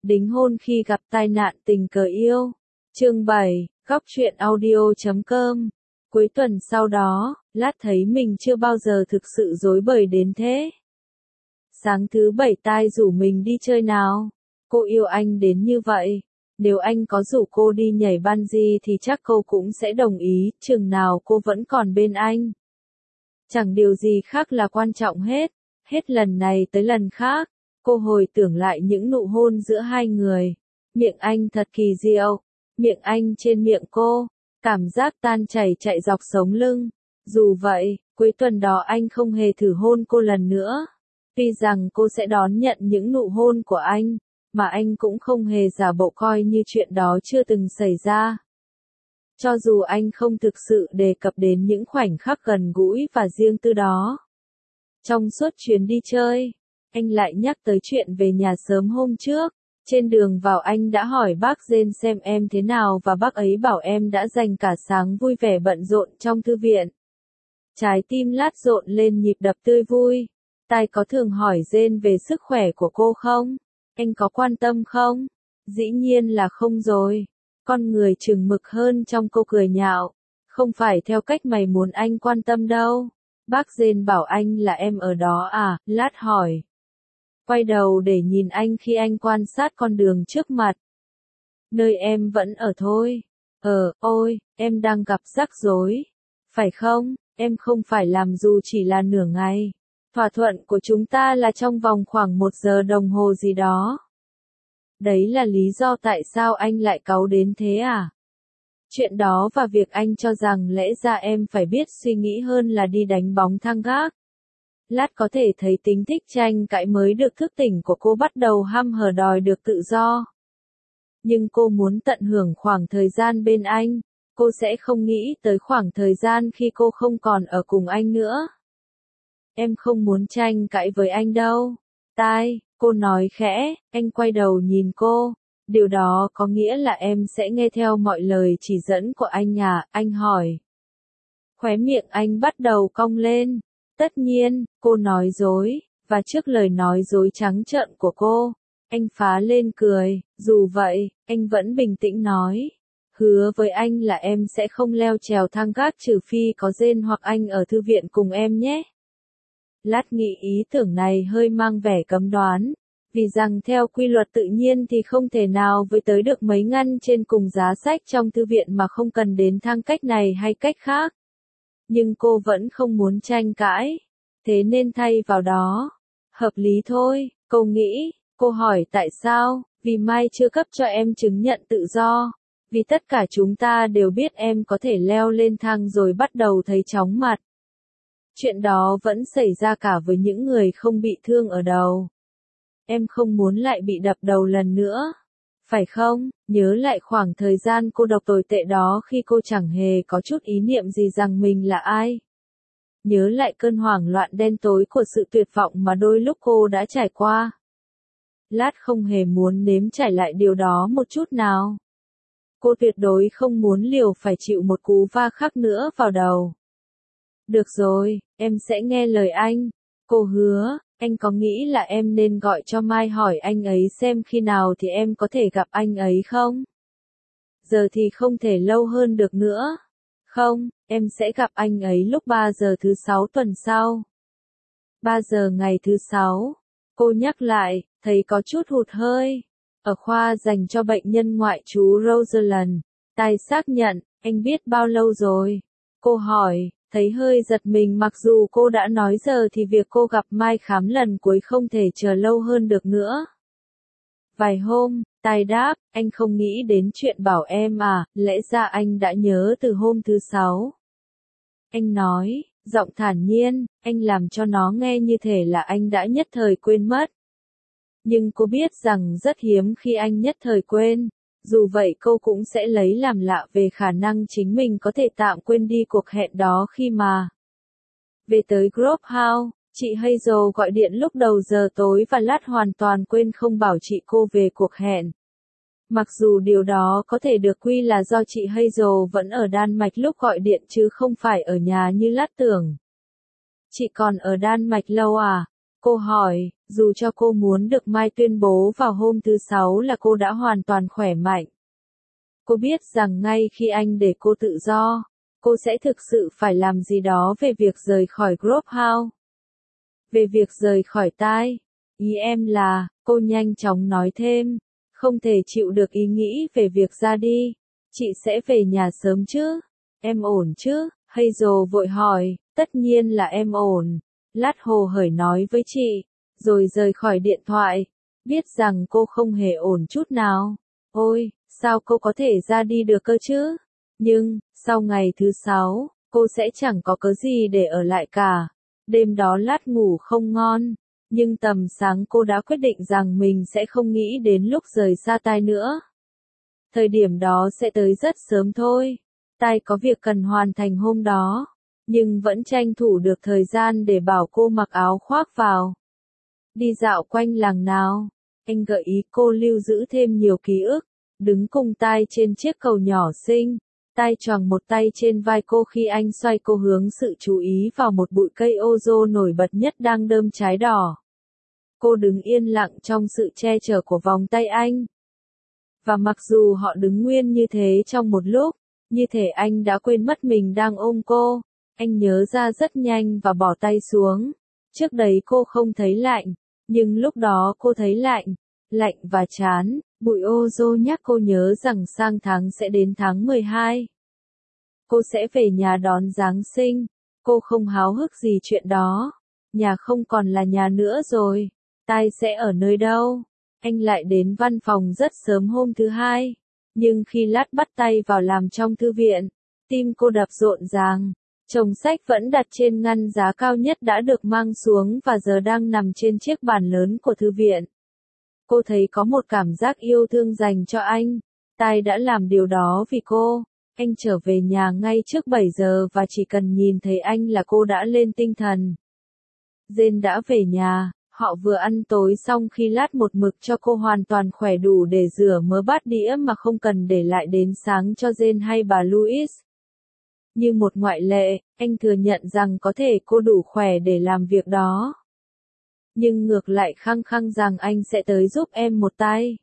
Đính hôn khi gặp tai nạn tình cờ yêu. Chương 7, góc truyện audio.com. Cuối tuần sau đó, Lát thấy mình chưa bao giờ thực sự rối bời đến thế. Sáng thứ bảy Tai rủ mình đi chơi nào. Cô yêu anh đến như vậy. Nếu anh có rủ cô đi nhảy bungee thì chắc cô cũng sẽ đồng ý, chừng nào cô vẫn còn bên anh. Chẳng điều gì khác là quan trọng hết. Hết lần này tới lần khác, cô hồi tưởng lại những nụ hôn giữa hai người. Miệng anh thật kỳ diệu, miệng anh trên miệng cô, cảm giác tan chảy chạy dọc sống lưng. Dù vậy, cuối tuần đó anh không hề thử hôn cô lần nữa. Tuy rằng cô sẽ đón nhận những nụ hôn của anh, mà anh cũng không hề giả bộ coi như chuyện đó chưa từng xảy ra. Cho dù anh không thực sự đề cập đến những khoảnh khắc gần gũi và riêng tư đó. Trong suốt chuyến đi chơi, anh lại nhắc tới chuyện về nhà sớm hôm trước. Trên đường vào anh đã hỏi bác Jane xem em thế nào và bác ấy bảo em đã dành cả sáng vui vẻ bận rộn trong thư viện. Trái tim Lát rộn lên nhịp đập tươi vui. Tai có thường hỏi Jane về sức khỏe của cô không? Anh có quan tâm không? Dĩ nhiên là không rồi. Con người chừng mực hơn trong cô cười nhạo. Không phải theo cách mày muốn anh quan tâm đâu. Bác Jane bảo anh là em ở đó à? Lát hỏi. Quay đầu để nhìn anh khi anh quan sát con đường trước mặt. Nơi em vẫn ở thôi. Ôi, em đang gặp rắc rối. Phải không? Em không phải làm dù chỉ là nửa ngày. Thỏa thuận của chúng ta là trong vòng khoảng 1 giờ đồng hồ gì đó. Đấy là lý do tại sao anh lại cáu đến thế à? Chuyện đó và việc anh cho rằng lẽ ra em phải biết suy nghĩ hơn là đi đánh bóng thang gác. Lát có thể thấy tính thích tranh cãi mới được thức tỉnh của cô bắt đầu hăm hở đòi được tự do. Nhưng cô muốn tận hưởng khoảng thời gian bên anh, cô sẽ không nghĩ tới khoảng thời gian khi cô không còn ở cùng anh nữa. Em không muốn tranh cãi với anh đâu. Tai, cô nói khẽ, anh quay đầu nhìn cô. Điều đó có nghĩa là em sẽ nghe theo mọi lời chỉ dẫn của anh à? Anh hỏi. Khóe miệng anh bắt đầu cong lên. Tất nhiên, cô nói dối, và trước lời nói dối trắng trợn của cô, anh phá lên cười. Dù vậy, anh vẫn bình tĩnh nói. Hứa với anh là em sẽ không leo trèo thang gác trừ phi có Jane hoặc anh ở thư viện cùng em nhé. Lát nghĩ ý tưởng này hơi mang vẻ cấm đoán, vì rằng theo quy luật tự nhiên thì không thể nào với tới được mấy ngăn trên cùng giá sách trong thư viện mà không cần đến thang cách này hay cách khác. Nhưng cô vẫn không muốn tranh cãi, thế nên thay vào đó. Hợp lý thôi, cô nghĩ. Cô hỏi tại sao? Vì Mai chưa cấp cho em chứng nhận tự do. Vì tất cả chúng ta đều biết em có thể leo lên thang rồi bắt đầu thấy chóng mặt. Chuyện đó vẫn xảy ra cả với những người không bị thương ở đầu. Em không muốn lại bị đập đầu lần nữa. Phải không? Nhớ lại khoảng thời gian cô độc tồi tệ đó khi cô chẳng hề có chút ý niệm gì rằng mình là ai. Nhớ lại cơn hoảng loạn đen tối của sự tuyệt vọng mà đôi lúc cô đã trải qua. Lát không hề muốn nếm trải lại điều đó một chút nào. Cô tuyệt đối không muốn liều phải chịu một cú va khác nữa vào đầu. Được rồi, em sẽ nghe lời anh. Cô hứa. Anh có nghĩ là em nên gọi cho Mai hỏi anh ấy xem khi nào thì em có thể gặp anh ấy không? Giờ thì không thể lâu hơn được nữa. Không, em sẽ gặp anh ấy lúc 3 giờ thứ 6 tuần sau. 3 giờ ngày thứ 6. Cô nhắc lại, thấy có chút hụt hơi. Ở khoa dành cho bệnh nhân ngoại trú Roseland. Tai xác nhận, anh biết bao lâu rồi? Cô hỏi. Thấy hơi giật mình mặc dù cô đã nói giờ thì việc cô gặp Mai khám lần cuối không thể chờ lâu hơn được nữa. Vài hôm, Tai đáp, anh không nghĩ đến chuyện bảo em à, lẽ ra anh đã nhớ từ hôm thứ 6. Anh nói, giọng thản nhiên, anh làm cho nó nghe như thể là anh đã nhất thời quên mất. Nhưng cô biết rằng rất hiếm khi anh nhất thời quên. Dù vậy cô cũng sẽ lấy làm lạ về khả năng chính mình có thể tạm quên đi cuộc hẹn đó khi mà. Về tới Grove House, chị Hazel gọi điện lúc đầu giờ tối và Lát hoàn toàn quên không bảo chị cô về cuộc hẹn. Mặc dù điều đó có thể được quy là do chị Hazel vẫn ở Đan Mạch lúc gọi điện chứ không phải ở nhà như Lát tưởng. Chị còn ở Đan Mạch lâu à? Cô hỏi, dù cho cô muốn được Mai tuyên bố vào hôm thứ Sáu là cô đã hoàn toàn khỏe mạnh. Cô biết rằng ngay khi anh để cô tự do, cô sẽ thực sự phải làm gì đó về việc rời khỏi Grove House. Về việc rời khỏi tai. Ý em là, cô nhanh chóng nói thêm, không thể chịu được ý nghĩ về việc ra đi. Chị sẽ về nhà sớm chứ? Em ổn chứ? Hazel vội hỏi, tất nhiên là em ổn. Lát hồ hởi nói với chị, rồi rời khỏi điện thoại, biết rằng cô không hề ổn chút nào. Ôi, sao cô có thể ra đi được cơ chứ? Nhưng, sau ngày thứ Sáu, cô sẽ chẳng có cớ gì để ở lại cả. Đêm đó Lát ngủ không ngon, nhưng tầm sáng cô đã quyết định rằng mình sẽ không nghĩ đến lúc rời xa tai nữa. Thời điểm đó sẽ tới rất sớm thôi. Tai có việc cần hoàn thành hôm đó, nhưng vẫn tranh thủ được thời gian để bảo cô mặc áo khoác vào. Đi dạo quanh làng nào, anh gợi ý cô lưu giữ thêm nhiều ký ức, đứng cùng Tai trên chiếc cầu nhỏ xinh. Tai choàng một tay trên vai cô khi anh xoay cô hướng sự chú ý vào một bụi cây ozo nổi bật nhất đang đơm trái đỏ. Cô đứng yên lặng trong sự che chở của vòng tay anh. Và mặc dù họ đứng nguyên như thế trong một lúc, như thể anh đã quên mất mình đang ôm cô, anh nhớ ra rất nhanh và bỏ tay xuống. Trước đấy cô không thấy lạnh, nhưng lúc đó cô thấy lạnh, lạnh và chán. Bụi ozo nhắc cô nhớ rằng sang tháng sẽ đến tháng 12. Cô sẽ về nhà đón Giáng sinh. Cô không háo hức gì chuyện đó. Nhà không còn là nhà nữa rồi. Tai sẽ ở nơi đâu? Anh lại đến văn phòng rất sớm hôm thứ Hai. Nhưng khi Lát bắt tay vào làm trong thư viện, tim cô đập rộn ràng. Chồng sách vẫn đặt trên ngăn giá cao nhất đã được mang xuống và giờ đang nằm trên chiếc bàn lớn của thư viện. Cô thấy có một cảm giác yêu thương dành cho anh. Tai đã làm điều đó vì cô. Anh trở về nhà ngay trước 7 giờ và chỉ cần nhìn thấy anh là cô đã lên tinh thần. Jane đã về nhà, họ vừa ăn tối xong khi Lát một mực cho cô hoàn toàn khỏe đủ để rửa mớ bát đĩa mà không cần để lại đến sáng cho Jane hay bà Louise. Như một ngoại lệ, anh thừa nhận rằng có thể cô đủ khỏe để làm việc đó. Nhưng ngược lại khăng khăng rằng anh sẽ tới giúp em một tay.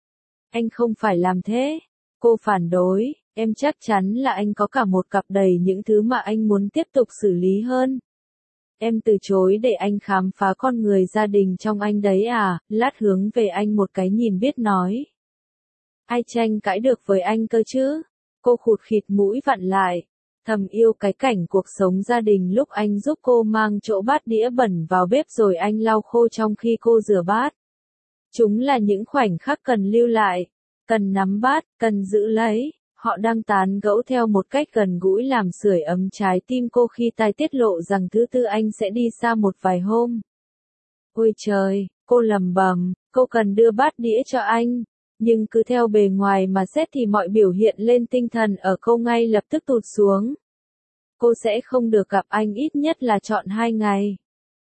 Anh không phải làm thế. Cô phản đối, em chắc chắn là anh có cả một cặp đầy những thứ mà anh muốn tiếp tục xử lý hơn. Em từ chối để anh khám phá con người gia đình trong anh đấy à? Lát hướng về anh một cái nhìn biết nói. Ai tranh cãi được với anh cơ chứ? Cô khụt khịt mũi vặn lại. Thầm yêu cái cảnh cuộc sống gia đình lúc anh giúp cô mang chỗ bát đĩa bẩn vào bếp rồi anh lau khô trong khi cô rửa bát. Chúng là những khoảnh khắc cần lưu lại, cần nắm bắt, cần giữ lấy. Họ đang tán gẫu theo một cách gần gũi làm sưởi ấm trái tim cô khi Tai tiết lộ rằng thứ Tư anh sẽ đi xa một vài hôm. Ôi trời, cô lầm bầm, cô cần đưa bát đĩa cho anh. Nhưng cứ theo bề ngoài mà xét thì mọi biểu hiện lên tinh thần ở cô ngay lập tức tụt xuống. Cô sẽ không được gặp anh ít nhất là trọn 2 ngày.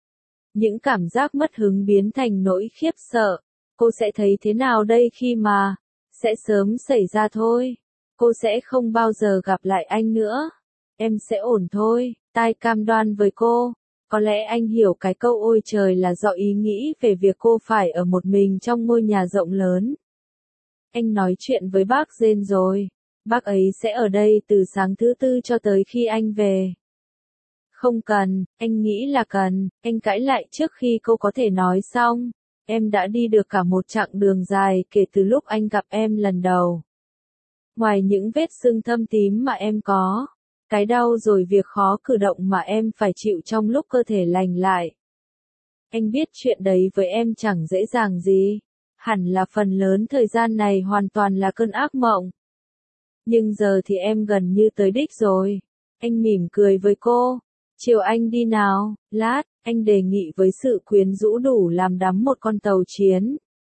Những cảm giác mất hứng biến thành nỗi khiếp sợ. Cô sẽ thấy thế nào đây khi mà sẽ sớm xảy ra thôi. Cô sẽ không bao giờ gặp lại anh nữa. Em sẽ ổn thôi, Tai cam đoan với cô. Có lẽ anh hiểu cái câu ôi trời là do ý nghĩ về việc cô phải ở một mình trong ngôi nhà rộng lớn. Anh nói chuyện với bác Jane rồi. Bác ấy sẽ ở đây từ sáng thứ Tư cho tới khi anh về. Không cần, anh nghĩ là cần. Anh cãi lại trước khi cô có thể nói xong. Em đã đi được cả một chặng đường dài kể từ lúc anh gặp em lần đầu. Ngoài những vết sưng thâm tím mà em có, cái đau rồi việc khó cử động mà em phải chịu trong lúc cơ thể lành lại. Anh biết chuyện đấy với em chẳng dễ dàng gì. Hẳn là phần lớn thời gian này hoàn toàn là cơn ác mộng. Nhưng giờ thì em gần như tới đích rồi. Anh mỉm cười với cô. Chiều anh đi nào, Lát, anh đề nghị với sự quyến rũ đủ làm đắm một con tàu chiến.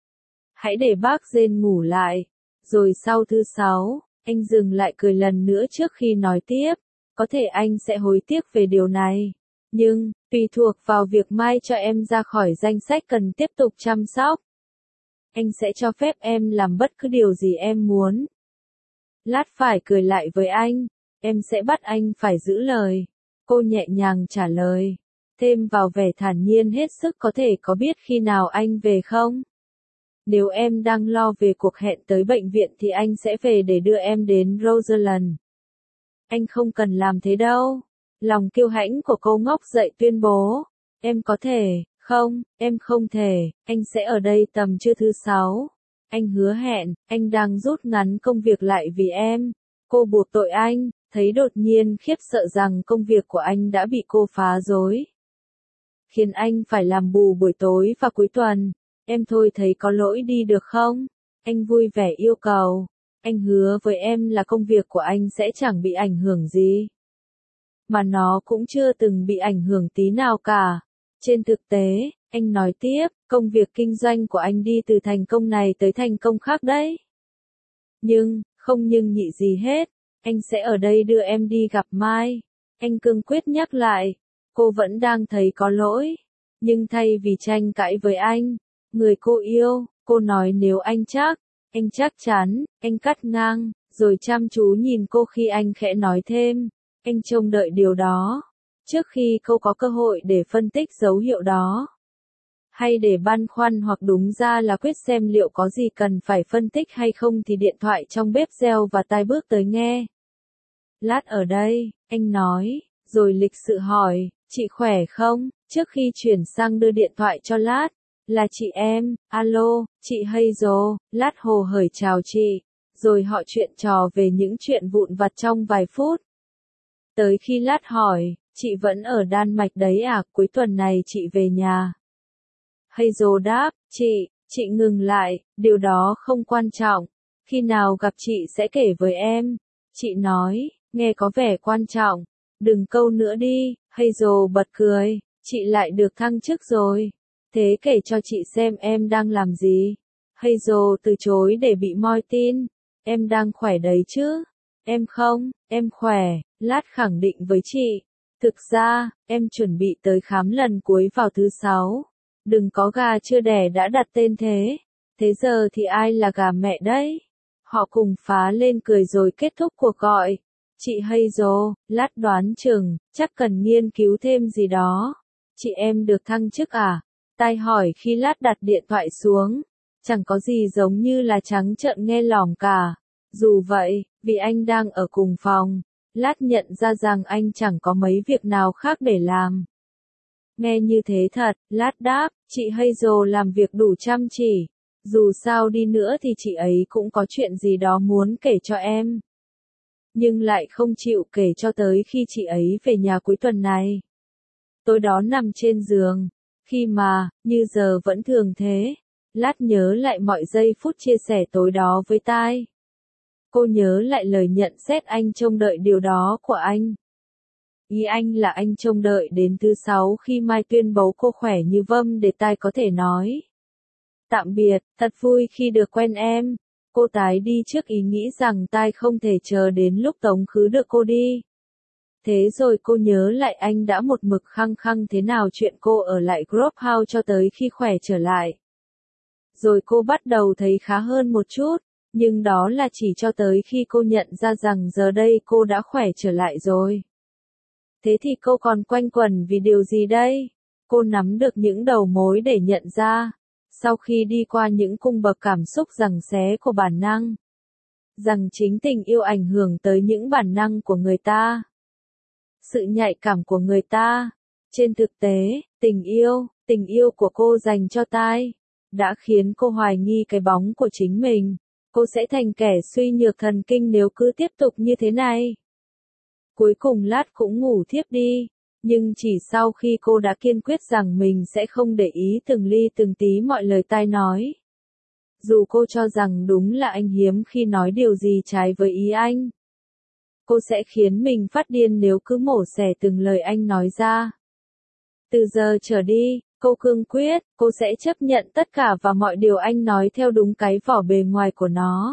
Hãy để bác Jane ngủ lại. Rồi sau thứ Sáu, anh dừng lại cười lần nữa trước khi nói tiếp. Có thể anh sẽ hối tiếc về điều này. Nhưng, tùy thuộc vào việc Mai cho em ra khỏi danh sách cần tiếp tục chăm sóc. Anh sẽ cho phép em làm bất cứ điều gì em muốn. Lát phải cười lại với anh. Em sẽ bắt anh phải giữ lời. Cô nhẹ nhàng trả lời. thêm vào vẻ thản nhiên hết sức có thể có biết khi nào anh về không? Nếu em đang lo về cuộc hẹn tới bệnh viện thì anh sẽ về để đưa em đến Roseland. Anh không cần làm thế đâu. Lòng kiêu hãnh của cô ngóc dậy tuyên bố. Em có thể, không, em không thể, anh sẽ ở đây tầm trưa thứ 6. Anh hứa hẹn, anh đang rút ngắn công việc lại vì em. Cô buộc tội anh, thấy đột nhiên khiếp sợ rằng công việc của anh đã bị cô phá rối. Khiến anh phải làm bù buổi tối và cuối tuần. Em thôi thấy có lỗi đi được không? Anh vui vẻ yêu cầu. Anh hứa với em là công việc của anh sẽ chẳng bị ảnh hưởng gì. Mà nó cũng chưa từng bị ảnh hưởng tí nào cả. Trên thực tế, anh nói tiếp, công việc kinh doanh của anh đi từ thành công này tới thành công khác đấy. Không nhưng nhị gì hết, anh sẽ ở đây đưa em đi gặp Mai. Anh cương quyết nhắc lại, cô vẫn đang thấy có lỗi. Nhưng thay vì tranh cãi với anh, người cô yêu, cô nói nếu anh chắc chắn, anh cắt ngang, rồi chăm chú nhìn cô khi anh khẽ nói thêm, anh trông đợi điều đó. Trước khi cô có cơ hội để phân tích dấu hiệu đó. Hay để băn khoăn hoặc đúng ra là quyết xem liệu có gì cần phải phân tích hay không thì điện thoại trong bếp reo và tai bước tới nghe. Lát ở đây, anh nói, rồi lịch sự hỏi, chị khỏe không? Trước khi chuyển sang đưa điện thoại cho Lát, là chị em, alo, chị Hazel, Lát hồ hởi chào chị, rồi họ chuyện trò về những chuyện vụn vặt trong vài phút. Tới khi Lát hỏi, chị vẫn ở Đan Mạch đấy à, cuối tuần này chị về nhà. Hazel đáp, chị ngừng lại, điều đó không quan trọng, khi nào gặp chị sẽ kể với em. Chị nói, nghe có vẻ quan trọng, đừng câu nữa đi. Hazel bật cười, chị lại được thăng chức rồi. Thế kể cho chị xem em đang làm gì. Hazel từ chối để bị moi tin. Em đang khỏe đấy chứ? Em không, em khỏe, Lát khẳng định với chị. Thực ra, em chuẩn bị tới khám lần cuối vào thứ 6. Đừng có gà chưa đẻ đã đặt tên thế. Thế giờ thì ai là gà mẹ đấy? Họ cùng phá lên cười rồi kết thúc cuộc gọi. Chị Hazel, Lát đoán chừng, chắc cần nghiên cứu thêm gì đó. Chị em được thăng chức à? Tai hỏi khi Lát đặt điện thoại xuống. Chẳng có gì giống như là trắng trợn nghe lỏm cả. Dù vậy, vì anh đang ở cùng phòng, Lát nhận ra rằng anh chẳng có mấy việc nào khác để làm. Nghe như thế thật, Lát đáp, chị Hazel làm việc đủ chăm chỉ. Dù sao đi nữa thì chị ấy cũng có chuyện gì đó muốn kể cho em. Nhưng lại không chịu kể cho tới khi chị ấy về nhà cuối tuần này. Tối đó nằm trên giường, khi mà, như giờ vẫn thường thế, Lát nhớ lại mọi giây phút chia sẻ tối đó với tai. Cô nhớ lại lời nhận xét anh trông đợi điều đó của anh. Ý anh là anh trông đợi đến thứ 6 khi Mai tuyên bố cô khỏe như vâm để tai có thể nói. Tạm biệt, thật vui khi được quen em. Cô tái đi trước ý nghĩ rằng tai không thể chờ đến lúc Tống Khứ được cô đi. Thế rồi cô nhớ lại anh đã một mực khăng khăng thế nào chuyện cô ở lại Grove House cho tới khi khỏe trở lại. Rồi cô bắt đầu thấy khá hơn một chút, nhưng đó là chỉ cho tới khi cô nhận ra rằng giờ đây cô đã khỏe trở lại rồi. Thế thì cô còn quanh quẩn vì điều gì đây? Cô nắm được những đầu mối để nhận ra, sau khi đi qua những cung bậc cảm xúc giằng xé của bản năng, rằng chính tình yêu ảnh hưởng tới những bản năng của người ta. Sự nhạy cảm của người ta. Trên thực tế, tình yêu của cô dành cho tai, đã khiến cô hoài nghi cái bóng của chính mình. Cô sẽ thành kẻ suy nhược thần kinh nếu cứ tiếp tục như thế này. Cuối cùng Lát cũng ngủ thiếp đi, nhưng chỉ sau khi cô đã kiên quyết rằng mình sẽ không để ý từng ly từng tí mọi lời tai nói. Dù cô cho rằng đúng là anh hiếm khi nói điều gì trái với ý anh. Cô sẽ khiến mình phát điên nếu cứ mổ xẻ từng lời anh nói ra. Từ giờ trở đi, cô cương quyết, cô sẽ chấp nhận tất cả và mọi điều anh nói theo đúng cái vỏ bề ngoài của nó.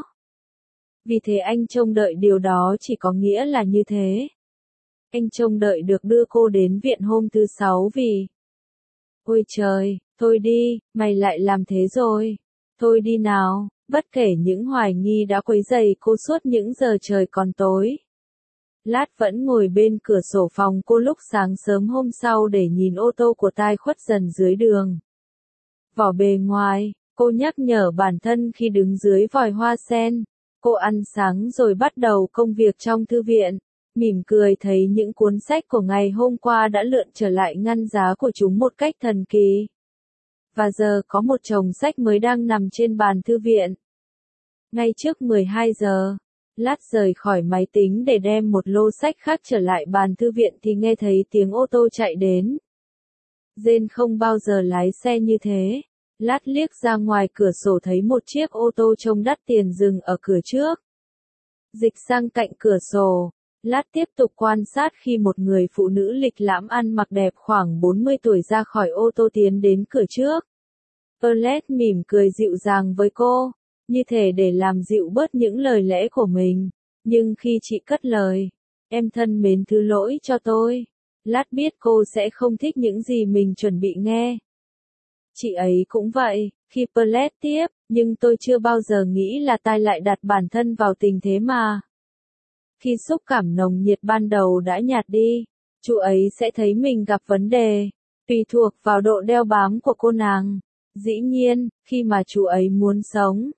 Vì thế anh trông đợi điều đó chỉ có nghĩa là như thế. Anh trông đợi được đưa cô đến viện hôm thứ 6 vì... Ôi trời, thôi đi, mày lại làm thế rồi. Thôi đi nào, bất kể những hoài nghi đã quấy rầy cô suốt những giờ trời còn tối. Lát vẫn ngồi bên cửa sổ phòng cô lúc sáng sớm hôm sau để nhìn ô tô của tai khuất dần dưới đường. Vỏ bề ngoài, cô nhắc nhở bản thân khi đứng dưới vòi hoa sen. Cô ăn sáng rồi bắt đầu công việc trong thư viện. Mỉm cười thấy những cuốn sách của ngày hôm qua đã lượn trở lại ngăn giá của chúng một cách thần kỳ. Và giờ có một chồng sách mới đang nằm trên bàn thư viện. Ngay trước 12 giờ, Lát rời khỏi máy tính để đem một lô sách khác trở lại bàn thư viện thì nghe thấy tiếng ô tô chạy đến. Jane không bao giờ lái xe như thế. Lát liếc ra ngoài cửa sổ thấy một chiếc ô tô trông đắt tiền dừng ở cửa trước. Dịch sang cạnh cửa sổ, Lát tiếp tục quan sát khi một người phụ nữ lịch lãm ăn mặc đẹp khoảng 40 tuổi ra khỏi ô tô tiến đến cửa trước. Pearlette mỉm cười dịu dàng với cô, như thể để làm dịu bớt những lời lẽ của mình. Nhưng khi chị cất lời, em thân mến thứ lỗi cho tôi. Lát biết cô sẽ không thích những gì mình chuẩn bị nghe. Chị ấy cũng vậy, khi Pearlette tiếp, nhưng tôi chưa bao giờ nghĩ là tai lại đặt bản thân vào tình thế mà. Khi xúc cảm nồng nhiệt ban đầu đã nhạt đi, chú ấy sẽ thấy mình gặp vấn đề, tùy thuộc vào độ đeo bám của cô nàng. Dĩ nhiên, khi mà chú ấy muốn sống,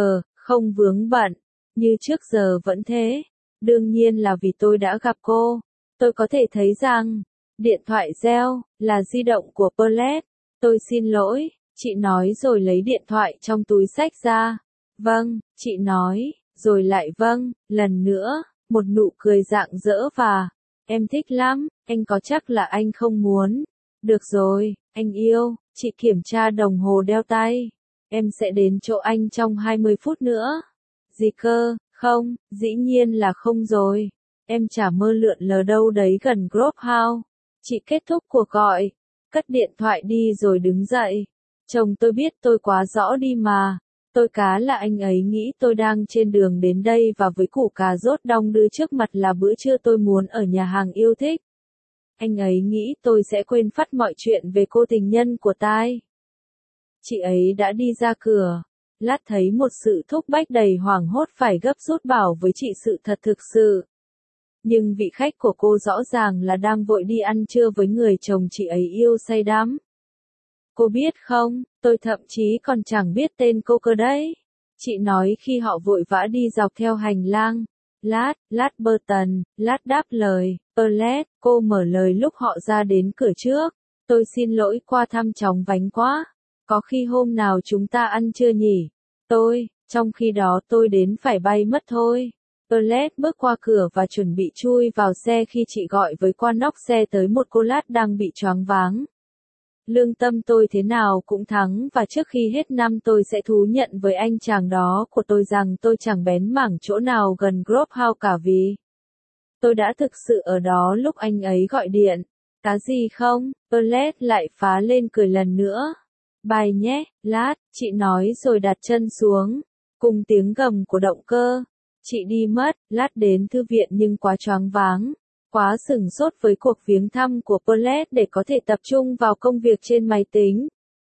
không vướng bận, như trước giờ vẫn thế. Đương nhiên là vì tôi đã gặp cô. Tôi có thể thấy rằng, điện thoại reo, là di động của Pearlette. Tôi xin lỗi, chị nói rồi lấy điện thoại trong túi xách ra. Vâng, chị nói, rồi lại vâng, lần nữa, một nụ cười rạng rỡ và, em thích lắm, anh có chắc là anh không muốn. Được rồi, anh yêu, chị kiểm tra đồng hồ đeo tay. Em sẽ đến chỗ anh trong 20 phút nữa. Gì cơ, không, dĩ nhiên là không rồi. Em chả mơ lượn lờ đâu đấy gần Grove House. Chị kết thúc cuộc gọi, cất điện thoại đi rồi đứng dậy. Chồng tôi biết tôi quá rõ đi mà. Tôi cá là anh ấy nghĩ tôi đang trên đường đến đây và với củ cà rốt đong đưa trước mặt là bữa trưa tôi muốn ở nhà hàng yêu thích. Anh ấy nghĩ tôi sẽ quên phắt mọi chuyện về cô tình nhân của tai. Chị ấy đã đi ra cửa. Lát thấy một sự thúc bách đầy hoảng hốt phải gấp rút bảo với chị sự thật thực sự. Nhưng vị khách của cô rõ ràng là đang vội đi ăn trưa với người chồng chị ấy yêu say đắm. Cô biết không, tôi thậm chí còn chẳng biết tên cô cơ đấy. Chị nói khi họ vội vã đi dọc theo hành lang. Lát Burton, Lát đáp lời, Pearlette, cô mở lời lúc họ ra đến cửa trước. Tôi xin lỗi qua thăm chóng vánh quá. Có khi hôm nào chúng ta ăn trưa nhỉ? Trong khi đó tôi đến phải bay mất thôi. Pearlette bước qua cửa và chuẩn bị chui vào xe khi chị gọi với quan nóc xe tới một cô Lát đang bị choáng váng. Lương tâm tôi thế nào cũng thắng và trước khi hết năm tôi sẽ thú nhận với anh chàng đó của tôi rằng tôi chẳng bén mảng chỗ nào gần Grove House cả vì tôi đã thực sự ở đó lúc anh ấy gọi điện. Cá gì không? Pearlette lại phá lên cười lần nữa. Bài nhé, Lát, chị nói rồi đặt chân xuống. Cùng tiếng gầm của động cơ. Chị đi mất, Lát đến thư viện nhưng quá choáng váng. Quá sửng sốt với cuộc viếng thăm của Pearlette để có thể tập trung vào công việc trên máy tính.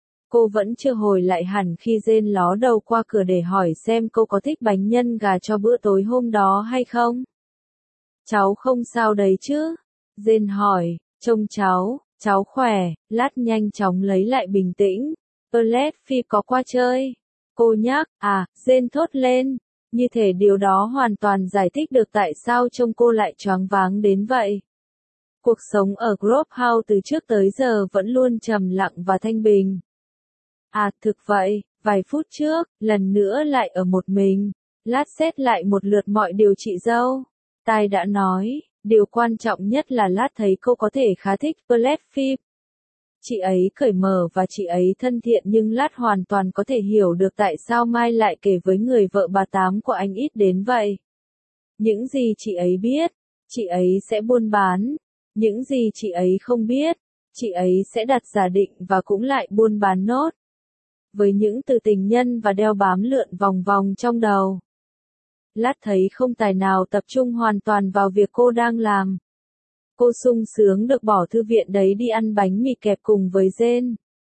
Cô vẫn chưa hồi lại hẳn khi Jane ló đầu qua cửa để hỏi xem cô có thích bánh nhân gà cho bữa tối hôm đó hay không. Cháu không sao đấy chứ? Jane hỏi, trông cháu khỏe. Lát nhanh chóng lấy lại bình tĩnh. Pearlette Phi có qua chơi. Cô nhắc, Jane thốt lên. Như thể điều đó hoàn toàn giải thích được tại sao trông cô lại choáng váng đến vậy. Cuộc sống ở Grove House từ trước tới giờ vẫn luôn trầm lặng và thanh bình. Thực vậy, vài phút trước, lần nữa lại ở một mình. Lát xét lại một lượt mọi điều chị dâu. Tai đã nói, điều quan trọng nhất là Lát thấy cô có thể khá thích Pearlette Phi. Chị ấy cởi mở và chị ấy thân thiện nhưng Lát hoàn toàn có thể hiểu được tại sao Mai lại kể với người vợ bà Tám của anh ít đến vậy. Những gì chị ấy biết, chị ấy sẽ buôn bán. Những gì chị ấy không biết, chị ấy sẽ đặt giả định và cũng lại buôn bán nốt. Với những từ tình nhân và đeo bám lượn vòng vòng trong đầu. Lát thấy không tài nào tập trung hoàn toàn vào việc cô đang làm. Cô sung sướng được bỏ thư viện đấy đi ăn bánh mì kẹp cùng với Jane.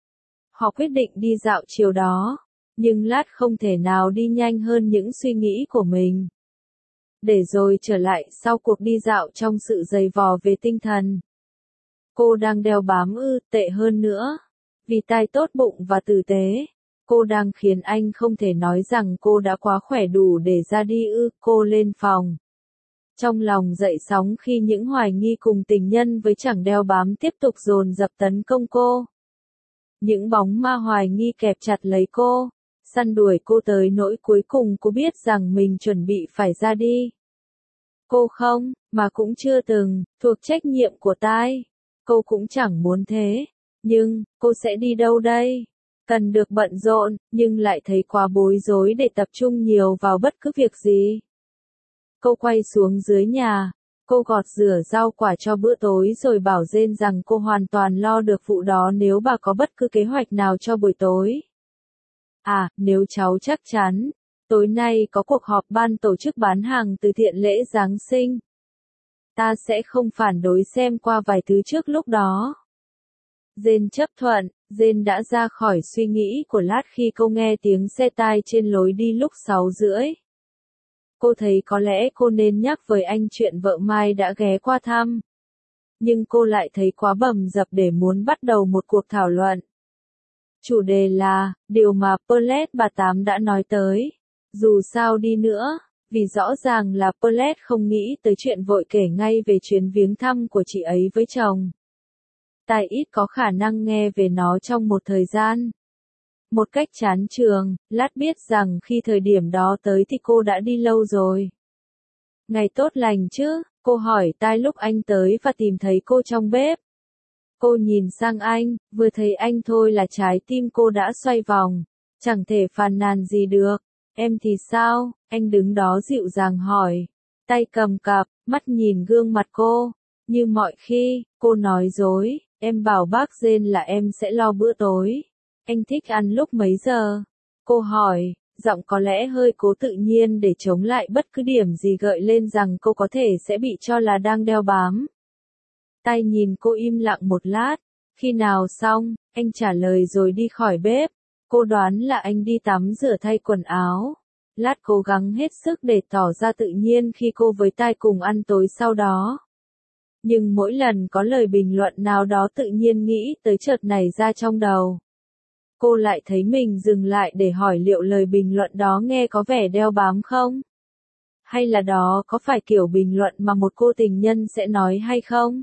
Họ quyết định đi dạo chiều đó, nhưng Lát không thể nào đi nhanh hơn những suy nghĩ của mình. để rồi trở lại sau cuộc đi dạo trong sự dày vò về tinh thần. Cô đang đeo bám tệ hơn nữa. Vì tai tốt bụng và tử tế, cô đang khiến anh không thể nói rằng cô đã quá khỏe đủ để ra đi cô lên phòng. Trong lòng dậy sóng khi những hoài nghi cùng tình nhân với chẳng đeo bám tiếp tục dồn dập tấn công cô. Những bóng ma hoài nghi kẹp chặt lấy cô, săn đuổi cô tới nỗi cuối cùng cô biết rằng mình chuẩn bị phải ra đi. Cô không, mà cũng chưa từng, thuộc trách nhiệm của tai. Cô cũng chẳng muốn thế. Nhưng, cô sẽ đi đâu đây? Cần được bận rộn, nhưng lại thấy quá bối rối để tập trung nhiều vào bất cứ việc gì. Cô quay xuống dưới nhà, cô gọt rửa rau quả cho bữa tối rồi bảo Jane rằng cô hoàn toàn lo được vụ đó nếu bà có bất cứ kế hoạch nào cho buổi tối. À, nếu cháu chắc chắn, tối nay có cuộc họp ban tổ chức bán hàng từ thiện lễ Giáng sinh. Ta sẽ không phản đối xem qua vài thứ trước lúc đó. Jane chấp thuận, Jane đã ra khỏi suy nghĩ của lát khi cô nghe tiếng xe tai trên lối đi lúc 6:30. Cô thấy có lẽ cô nên nhắc với anh chuyện vợ Mai đã ghé qua thăm. Nhưng cô lại thấy quá bầm dập để muốn bắt đầu một cuộc thảo luận. Chủ đề là, điều mà Paulette bà Tám đã nói tới. Dù sao đi nữa, vì rõ ràng là Paulette không nghĩ tới chuyện vội kể ngay về chuyến viếng thăm của chị ấy với chồng. Tai ít có khả năng nghe về nó trong một thời gian. Một cách chán chường, lát biết rằng khi thời điểm đó tới thì cô đã đi lâu rồi. Ngày tốt lành chứ, cô hỏi tai lúc anh tới và tìm thấy cô trong bếp. Cô nhìn sang anh, vừa thấy anh thôi là trái tim cô đã xoay vòng. Chẳng thể phàn nàn gì được. Em thì sao? Anh đứng đó dịu dàng hỏi. Tay cầm cặp, mắt nhìn gương mặt cô. Như mọi khi, cô nói dối. Em bảo bác Jane là em sẽ lo bữa tối. Anh thích ăn lúc mấy giờ? Cô hỏi, giọng có lẽ hơi cố tự nhiên để chống lại bất cứ điểm gì gợi lên rằng cô có thể sẽ bị cho là đang đeo bám. Tai nhìn cô im lặng một lát. Khi nào xong, anh trả lời rồi đi khỏi bếp. Cô đoán là anh đi tắm rửa thay quần áo. Lát cố gắng hết sức để tỏ ra tự nhiên khi cô với Tai cùng ăn tối sau đó. Nhưng mỗi lần có lời bình luận nào đó tự nhiên nghĩ tới chợt nảy ra trong đầu. Cô lại thấy mình dừng lại để hỏi liệu lời bình luận đó nghe có vẻ đeo bám không? Hay là đó có phải kiểu bình luận mà một cô tình nhân sẽ nói hay không?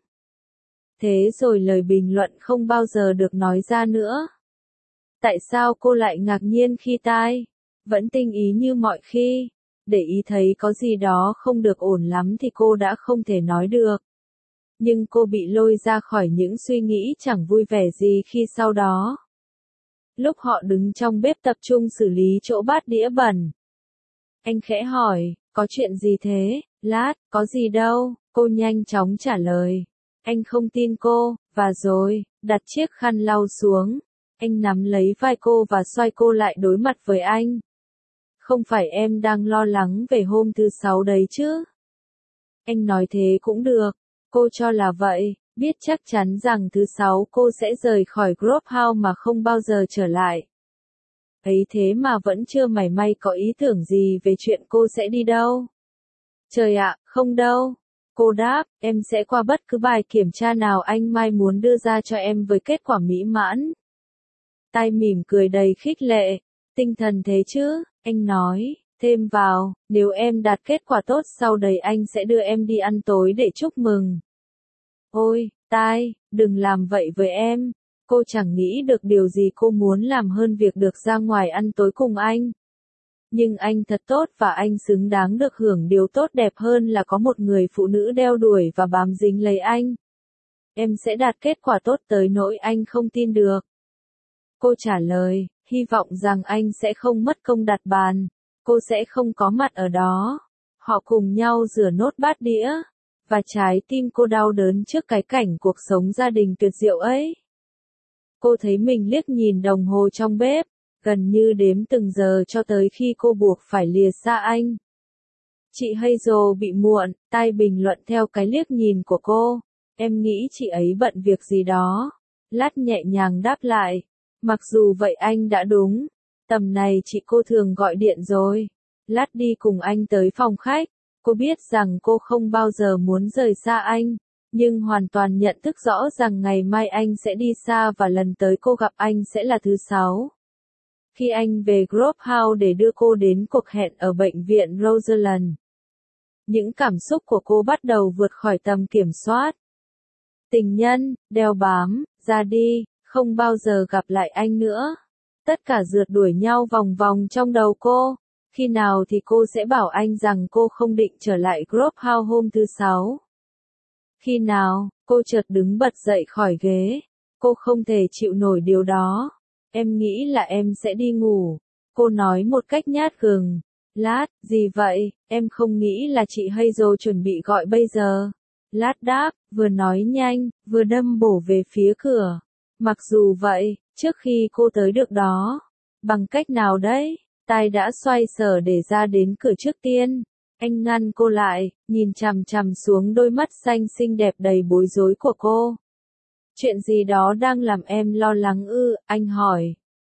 Thế rồi lời bình luận không bao giờ được nói ra nữa. Tại sao cô lại ngạc nhiên khi Tai vẫn tinh ý như mọi khi, để ý thấy có gì đó không được ổn lắm thì cô đã không thể nói được. Nhưng cô bị lôi ra khỏi những suy nghĩ chẳng vui vẻ gì khi sau đó. Lúc họ đứng trong bếp tập trung xử lý chỗ bát đĩa bẩn. Anh khẽ hỏi, có chuyện gì thế? Lát, có gì đâu, cô nhanh chóng trả lời. Anh không tin cô, và rồi, đặt chiếc khăn lau xuống. Anh nắm lấy vai cô và xoay cô lại đối mặt với anh. Không phải em đang lo lắng về hôm thứ 6 đấy chứ? Anh nói thế cũng được. Cô cho là vậy, biết chắc chắn rằng thứ 6 cô sẽ rời khỏi Grove House mà không bao giờ trở lại. Ấy thế mà vẫn chưa mảy may có ý tưởng gì về chuyện cô sẽ đi đâu. Trời ạ, không đâu. Cô đáp, em sẽ qua bất cứ bài kiểm tra nào anh Mai muốn đưa ra cho em với kết quả mỹ mãn. Tai mỉm cười đầy khích lệ. Tinh thần thế chứ, anh nói, thêm vào, nếu em đạt kết quả tốt sau đấy anh sẽ đưa em đi ăn tối để chúc mừng. Ôi, Tai, đừng làm vậy với em. Cô chẳng nghĩ được điều gì cô muốn làm hơn việc được ra ngoài ăn tối cùng anh. Nhưng anh thật tốt và anh xứng đáng được hưởng điều tốt đẹp hơn là có một người phụ nữ đeo đuổi và bám dính lấy anh. Em sẽ đạt kết quả tốt tới nỗi anh không tin được. Cô trả lời, hy vọng rằng anh sẽ không mất công đặt bàn. Cô sẽ không có mặt ở đó. Họ cùng nhau rửa nốt bát đĩa. Và trái tim cô đau đớn trước cái cảnh cuộc sống gia đình tuyệt diệu ấy. Cô thấy mình liếc nhìn đồng hồ trong bếp, gần như đếm từng giờ cho tới khi cô buộc phải lìa xa anh. Chị Hazel bị muộn, Tai bình luận theo cái liếc nhìn của cô. Em nghĩ chị ấy bận việc gì đó. Lát nhẹ nhàng đáp lại. Mặc dù vậy anh đã đúng. Tầm này chị cô thường gọi điện rồi. Lát đi cùng anh tới phòng khách. Cô biết rằng cô không bao giờ muốn rời xa anh, nhưng hoàn toàn nhận thức rõ rằng ngày mai anh sẽ đi xa và lần tới cô gặp anh sẽ là thứ Sáu. Khi anh về Grove House để đưa cô đến cuộc hẹn ở bệnh viện Roseland, những cảm xúc của cô bắt đầu vượt khỏi tầm kiểm soát. Tình nhân, đeo bám, ra đi, không bao giờ gặp lại anh nữa. Tất cả rượt đuổi nhau vòng vòng trong đầu cô. Khi nào thì cô sẽ bảo anh rằng cô không định trở lại Grove House hôm thứ Sáu? Khi nào? Cô chợt đứng bật dậy khỏi ghế. Cô không thể chịu nổi điều đó. Em nghĩ là em sẽ đi ngủ. Cô nói một cách nhát gừng. Lát, gì vậy? Em không nghĩ là chị Hazel chuẩn bị gọi bây giờ. Lát đáp, vừa nói nhanh, vừa đâm bổ về phía cửa. Mặc dù vậy, trước khi cô tới được đó, bằng cách nào đấy, tai đã xoay sở để ra đến cửa trước tiên. Anh ngăn cô lại, nhìn chằm chằm xuống đôi mắt xanh xinh đẹp đầy bối rối của cô. Chuyện gì đó đang làm em lo lắng ư? Anh hỏi.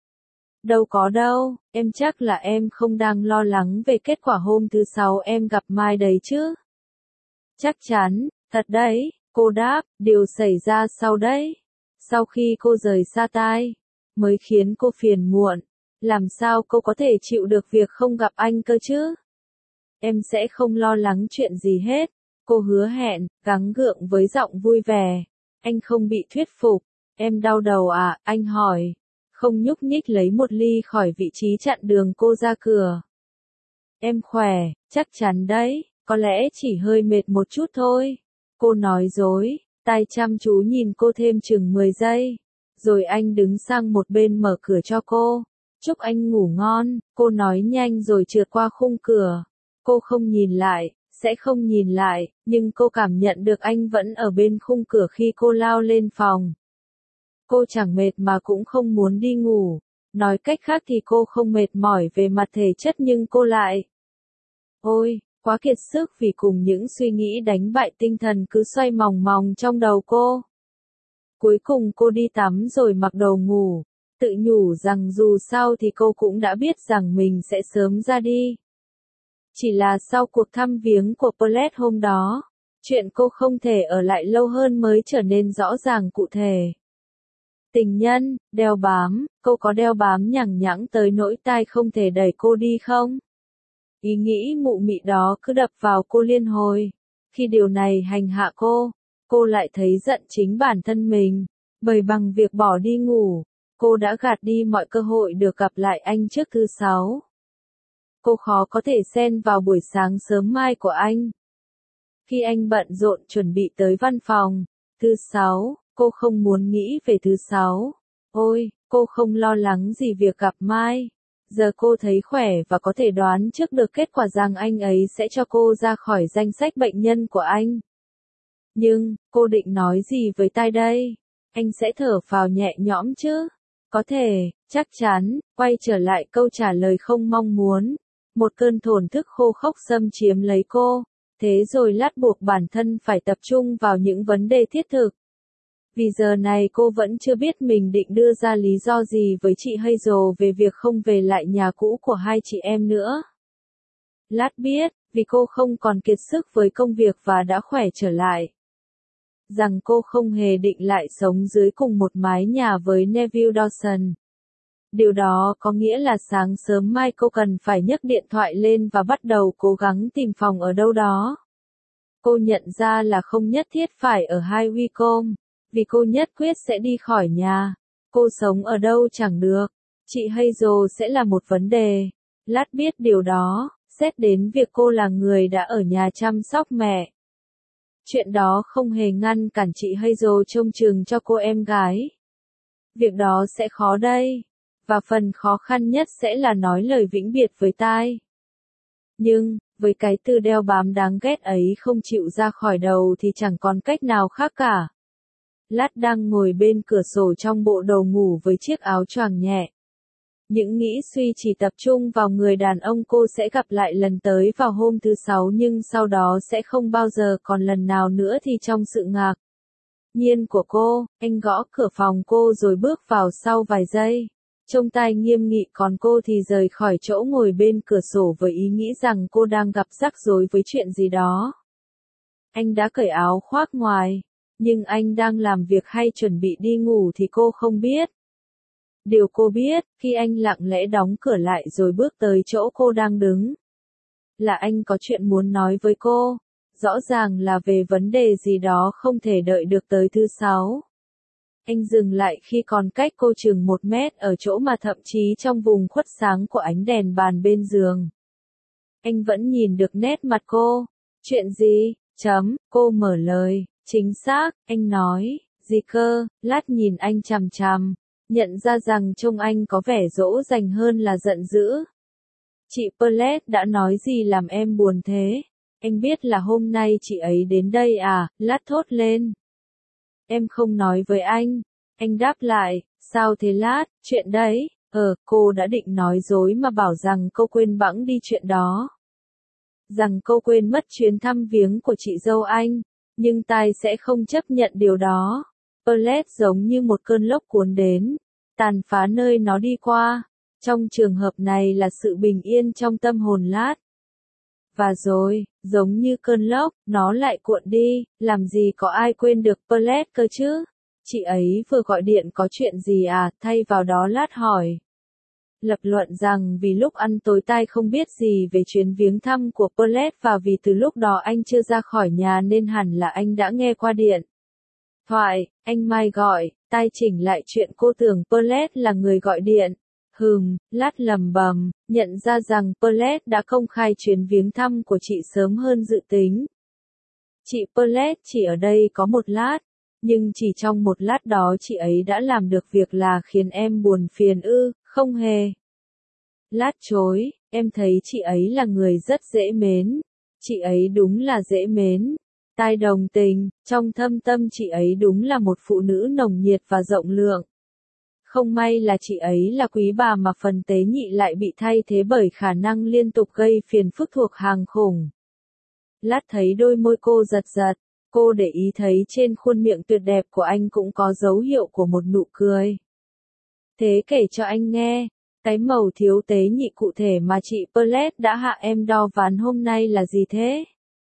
Đâu có đâu, em chắc là em không đang lo lắng về kết quả hôm thứ Sáu em gặp Mai đấy chứ. Chắc chắn, thật đấy, cô đáp, điều xảy ra sau đấy. Sau khi cô rời xa tai, mới khiến cô phiền muộn. Làm sao cô có thể chịu được việc không gặp anh cơ chứ? Em sẽ không lo lắng chuyện gì hết. Cô hứa hẹn, gắng gượng với giọng vui vẻ. Anh không bị thuyết phục. Em đau đầu à? Anh hỏi. Không nhúc nhích lấy một ly khỏi vị trí chặn đường cô ra cửa. Em khỏe, chắc chắn đấy, có lẽ chỉ hơi mệt một chút thôi. Cô nói dối, tay chăm chú nhìn cô thêm chừng 10 giây. Rồi anh đứng sang một bên mở cửa cho cô. Chúc anh ngủ ngon, cô nói nhanh rồi trượt qua khung cửa. Cô không nhìn lại, sẽ không nhìn lại, nhưng cô cảm nhận được anh vẫn ở bên khung cửa khi cô lao lên phòng. Cô chẳng mệt mà cũng không muốn đi ngủ. Nói cách khác thì cô không mệt mỏi về mặt thể chất nhưng cô lại. Ôi, quá kiệt sức vì cùng những suy nghĩ đánh bại tinh thần cứ xoay mòng mòng trong đầu cô. Cuối cùng cô đi tắm rồi mặc đồ ngủ, tự nhủ rằng dù sao thì cô cũng đã biết rằng mình sẽ sớm ra đi. Chỉ là sau cuộc thăm viếng của Paulette hôm đó, chuyện cô không thể ở lại lâu hơn mới trở nên rõ ràng cụ thể. Tình nhân, đeo bám, cô có đeo bám nhằng nhẵng tới nỗi tai không thể đẩy cô đi không? Ý nghĩ mụ mị đó cứ đập vào cô liên hồi. Khi điều này hành hạ cô lại thấy giận chính bản thân mình. Bởi bằng việc bỏ đi ngủ, cô đã gạt đi mọi cơ hội được gặp lại anh trước thứ Sáu. Cô khó có thể xen vào buổi sáng sớm mai của anh. Khi anh bận rộn chuẩn bị tới văn phòng, thứ Sáu, cô không muốn nghĩ về thứ Sáu. Ôi, cô không lo lắng gì việc gặp Mai. Giờ cô thấy khỏe và có thể đoán trước được kết quả rằng anh ấy sẽ cho cô ra khỏi danh sách bệnh nhân của anh. Nhưng, cô định nói gì với tai đây? Anh sẽ thở phào nhẹ nhõm chứ? Có thể, chắc chắn, quay trở lại câu trả lời không mong muốn. Một cơn thổn thức khô khốc xâm chiếm lấy cô. Thế rồi lắt buộc bản thân phải tập trung vào những vấn đề thiết thực. Vì giờ này cô vẫn chưa biết mình định đưa ra lý do gì với chị Hazel về việc không về lại nhà cũ của hai chị em nữa. Lát biết, vì cô không còn kiệt sức với công việc và đã khỏe trở lại. Rằng cô không hề định lại sống dưới cùng một mái nhà với Neville Dawson. Điều đó có nghĩa là sáng sớm mai cô cần phải nhấc điện thoại lên và bắt đầu cố gắng tìm phòng ở đâu đó. Cô nhận ra là không nhất thiết phải ở High Wycombe, vì cô nhất quyết sẽ đi khỏi nhà. Cô sống ở đâu chẳng được. Chị Hazel sẽ là một vấn đề. Lát biết điều đó, xét đến việc cô là người đã ở nhà chăm sóc mẹ. Chuyện đó không hề ngăn cản chị Hazel trông chừng cho cô em gái. Việc đó sẽ khó đây. Và phần khó khăn nhất sẽ là nói lời vĩnh biệt với tai. Nhưng, với cái từ đeo bám đáng ghét ấy không chịu ra khỏi đầu thì chẳng còn cách nào khác cả. Lát đang ngồi bên cửa sổ trong bộ đồ ngủ với chiếc áo choàng nhẹ. Những nghĩ suy chỉ tập trung vào người đàn ông cô sẽ gặp lại lần tới vào hôm thứ Sáu nhưng sau đó sẽ không bao giờ còn lần nào nữa thì trong sự ngạc nhiên của cô, anh gõ cửa phòng cô rồi bước vào sau vài giây. Trông tai nghiêm nghị còn cô thì rời khỏi chỗ ngồi bên cửa sổ với ý nghĩ rằng cô đang gặp rắc rối với chuyện gì đó. Anh đã cởi áo khoác ngoài, nhưng anh đang làm việc hay chuẩn bị đi ngủ thì cô không biết. Điều cô biết, khi anh lặng lẽ đóng cửa lại rồi bước tới chỗ cô đang đứng, là anh có chuyện muốn nói với cô, rõ ràng là về vấn đề gì đó không thể đợi được tới thứ sáu. Anh dừng lại khi còn cách cô chừng 1 mét ở chỗ mà thậm chí trong vùng khuất sáng của ánh đèn bàn bên giường. Anh vẫn nhìn được nét mặt cô. Chuyện gì? Cô mở lời. Chính xác, anh nói. Gì cơ? Lát nhìn anh chằm chằm, nhận ra rằng trông anh có vẻ dỗ dành hơn là giận dữ. Chị Pearl đã nói gì làm em buồn thế? Anh biết là hôm nay chị ấy đến đây à? Lát thốt lên. Em không nói với anh. Anh đáp lại, sao thế Lát, chuyện đấy, cô đã định nói dối mà bảo rằng cô quên bẵng đi chuyện đó. Rằng cô quên mất chuyến thăm viếng của chị dâu anh, nhưng tai sẽ không chấp nhận điều đó. Pearl giống như một cơn lốc cuốn đến, tàn phá nơi nó đi qua. Trong trường hợp này là sự bình yên trong tâm hồn Lát. Và rồi, giống như cơn lốc, nó lại cuộn đi, làm gì có ai quên được Pearl cơ chứ? Chị ấy vừa gọi điện có chuyện gì à? Thay vào đó Lát hỏi. Lập luận rằng vì lúc ăn tối tai không biết gì về chuyến viếng thăm của Pearl và vì từ lúc đó anh chưa ra khỏi nhà nên hẳn là anh đã nghe qua điện thoại, anh Mai gọi, tai chỉnh lại chuyện cô tưởng Pearl là người gọi điện. Lát lầm bầm, nhận ra rằng Pearl đã công khai chuyến viếng thăm của chị sớm hơn dự tính. Chị Pearl chỉ ở đây có 1 lát, nhưng chỉ trong 1 lát đó chị ấy đã làm được việc là khiến em buồn phiền ư? Không hề. Lát chối, em thấy chị ấy là người rất dễ mến. Chị ấy đúng là dễ mến. Tai đồng tình, trong thâm tâm chị ấy đúng là một phụ nữ nồng nhiệt và rộng lượng. Không may là chị ấy là quý bà mà phần tế nhị lại bị thay thế bởi khả năng liên tục gây phiền phức thuộc hàng khủng. Lát thấy đôi môi cô giật giật, cô để ý thấy trên khuôn miệng tuyệt đẹp của anh cũng có dấu hiệu của một nụ cười. Thế kể cho anh nghe, cái màu thiếu tế nhị cụ thể mà chị Pearl đã hạ em đo ván hôm nay là gì thế?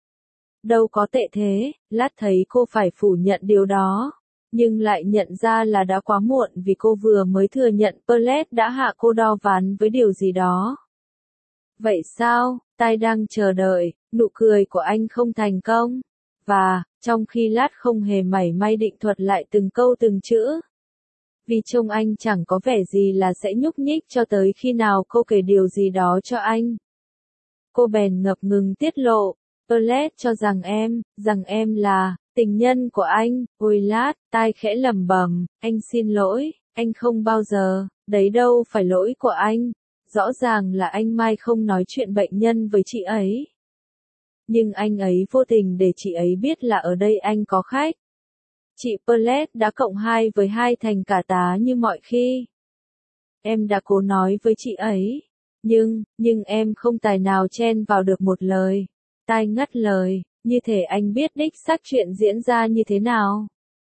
Đâu có tệ thế, Lát thấy cô phải phủ nhận điều đó, nhưng lại nhận ra là đã quá muộn vì cô vừa mới thừa nhận Pearl đã hạ cô đo ván với điều gì đó. Vậy sao? Tai đang chờ đợi, nụ cười của anh không thành công. Và, trong khi Lát không hề mảy may định thuật lại từng câu từng chữ. Vì trông anh chẳng có vẻ gì là sẽ nhúc nhích cho tới khi nào cô kể điều gì đó cho anh. Cô bèn ngập ngừng tiết lộ, Pearl cho rằng em là tình nhân của anh. Ôi Lát, tai khẽ lẩm bẩm, anh xin lỗi, anh không bao giờ, đấy đâu phải lỗi của anh. Rõ ràng là anh Mai không nói chuyện bệnh nhân với chị ấy. Nhưng anh ấy vô tình để chị ấy biết là ở đây anh có khách. Chị Pearl đã cộng 2 với 2 thành cả tá như mọi khi. Em đã cố nói với chị ấy. Nhưng em không tài nào chen vào được một lời. Tai ngắt lời, như thể anh biết đích xác chuyện diễn ra như thế nào.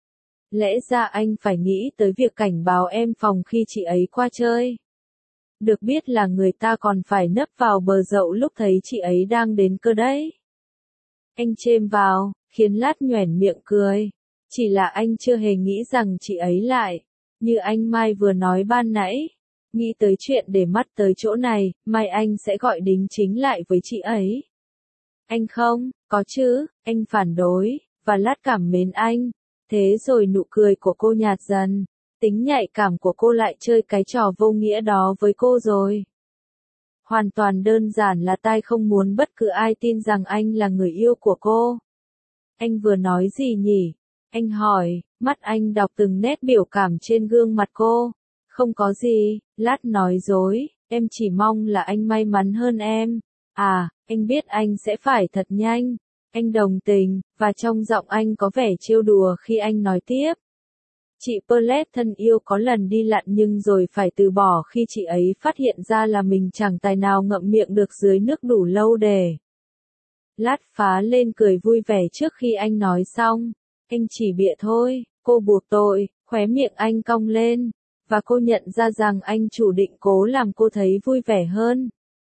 Lẽ ra anh phải nghĩ tới việc cảnh báo em phòng khi chị ấy qua chơi. Được biết là người ta còn phải nấp vào bờ dậu lúc thấy chị ấy đang đến cơ đấy. Anh chêm vào, khiến Lát nhoẻn miệng cười. Chỉ là anh chưa hề nghĩ rằng chị ấy lại, như anh Mai vừa nói ban nãy, nghĩ tới chuyện để mắt tới chỗ này, mai anh sẽ gọi đính chính lại với chị ấy. Anh không, có chứ, anh phản đối, và Lát cảm mến anh. Thế rồi nụ cười của cô nhạt dần, tính nhạy cảm của cô lại chơi cái trò vô nghĩa đó với cô rồi. Hoàn toàn đơn giản là tai không muốn bất cứ ai tin rằng anh là người yêu của cô. Anh vừa nói gì nhỉ? Anh hỏi, mắt anh đọc từng nét biểu cảm trên gương mặt cô. Không có gì, Lát nói dối, em chỉ mong là anh may mắn hơn em. À, anh biết anh sẽ phải thật nhanh. Anh đồng tình, và trong giọng anh có vẻ trêu đùa khi anh nói tiếp. Chị Pearl thân yêu có lần đi lặn nhưng rồi phải từ bỏ khi chị ấy phát hiện ra là mình chẳng tài nào ngậm miệng được dưới nước đủ lâu để. Lát phá lên cười vui vẻ trước khi anh nói xong. Anh chỉ bịa thôi, cô buộc tội, khóe miệng anh cong lên. và cô nhận ra rằng anh chủ định cố làm cô thấy vui vẻ hơn.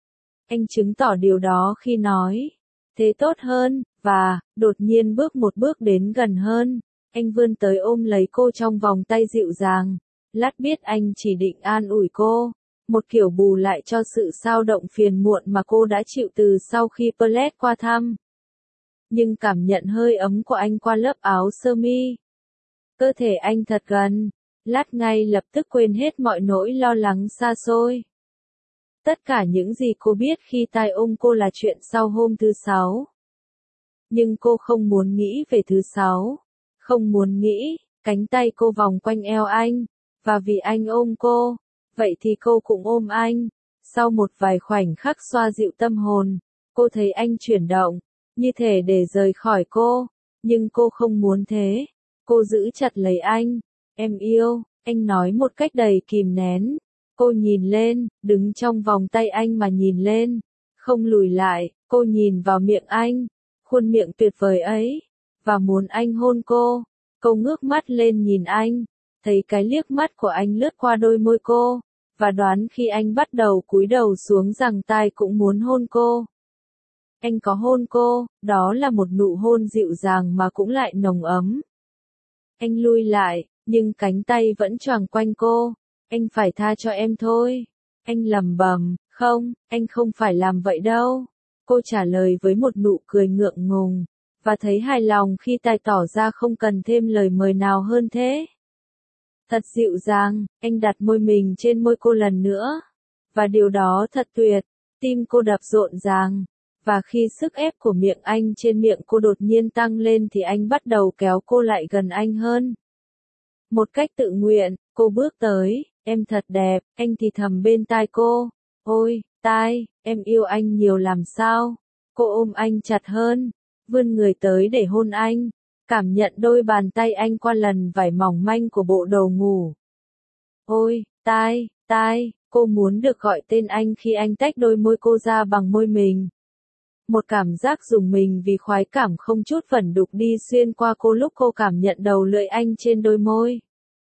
Anh chứng tỏ điều đó khi nói, thế tốt hơn, và, đột nhiên bước một bước đến gần hơn. Anh vươn tới ôm lấy cô trong vòng tay dịu dàng. Lát biết anh chỉ định an ủi cô, một kiểu bù lại cho sự xao động phiền muộn mà cô đã chịu từ sau khi Paulette qua thăm. Nhưng cảm nhận hơi ấm của anh qua lớp áo sơ mi. Cơ thể anh thật gần, Lát ngay lập tức quên hết mọi nỗi lo lắng xa xôi. Tất cả những gì cô biết khi tai ôm cô là chuyện sau hôm thứ Sáu. Nhưng cô không muốn nghĩ về thứ Sáu. Không muốn nghĩ, cánh tay cô vòng quanh eo anh. Và vì anh ôm cô, vậy thì cô cũng ôm anh. Sau một vài khoảnh khắc xoa dịu tâm hồn, cô thấy anh chuyển động, như thể để rời khỏi cô. Nhưng cô không muốn thế. Cô giữ chặt lấy anh. Em yêu, anh nói một cách đầy kìm nén. Cô nhìn lên, đứng trong vòng tay anh mà nhìn lên. Không lùi lại, cô nhìn vào miệng anh. Khuôn miệng tuyệt vời ấy. Và muốn anh hôn cô. Cô ngước mắt lên nhìn anh. Thấy cái liếc mắt của anh lướt qua đôi môi cô. Và đoán khi anh bắt đầu cúi đầu xuống rằng tai cũng muốn hôn cô. Anh có hôn cô, đó là một nụ hôn dịu dàng mà cũng lại nồng ấm. Anh lui lại, nhưng cánh tay vẫn choàng quanh cô. Anh phải tha cho em thôi. Anh lẩm bẩm, không, anh không phải làm vậy đâu. Cô trả lời với một nụ cười ngượng ngùng, và thấy hài lòng khi tai tỏ ra không cần thêm lời mời nào hơn thế. Thật dịu dàng, anh đặt môi mình trên môi cô lần nữa. Và điều đó thật tuyệt, tim cô đập rộn ràng. Và khi sức ép của miệng anh trên miệng cô đột nhiên tăng lên thì anh bắt đầu kéo cô lại gần anh hơn. Một cách tự nguyện, cô bước tới, em thật đẹp, anh thì thầm bên tai cô. Ôi, tai, em yêu anh nhiều làm sao? Cô ôm anh chặt hơn, vươn người tới để hôn anh, cảm nhận đôi bàn tay anh qua lần vải mỏng manh của bộ đồ ngủ. Ôi, tai, cô muốn được gọi tên anh khi anh tách đôi môi cô ra bằng môi mình. Một cảm giác rùng mình vì khoái cảm không chút vẩn đục đi xuyên qua cô lúc cô cảm nhận đầu lưỡi anh trên đôi môi.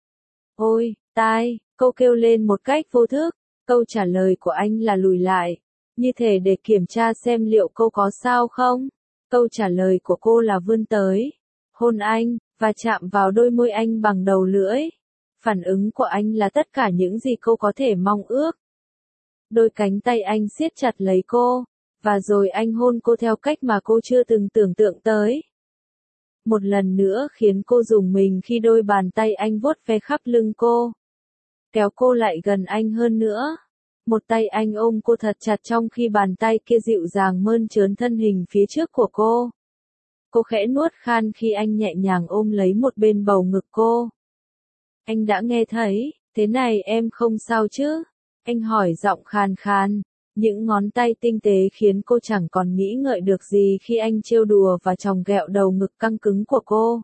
Ôi, tai, cô kêu lên một cách vô thức, câu trả lời của anh là lùi lại, như thể để kiểm tra xem liệu cô có sao không. Câu trả lời của cô là vươn tới, hôn anh, và chạm vào đôi môi anh bằng đầu lưỡi. Phản ứng của anh là tất cả những gì cô có thể mong ước. Đôi cánh tay anh siết chặt lấy cô. Và rồi anh hôn cô theo cách mà cô chưa từng tưởng tượng tới. Một lần nữa khiến cô rùng mình khi đôi bàn tay anh vuốt ve khắp lưng cô. Kéo cô lại gần anh hơn nữa. Một tay anh ôm cô thật chặt trong khi bàn tay kia dịu dàng mơn trớn thân hình phía trước của cô. Cô khẽ nuốt khan khi anh nhẹ nhàng ôm lấy một bên bầu ngực cô. Anh đã nghe thấy, thế này em không sao chứ? Anh hỏi giọng khàn khàn. Những ngón tay tinh tế khiến cô chẳng còn nghĩ ngợi được gì khi anh trêu đùa và chòng ghẹo đầu ngực căng cứng của cô.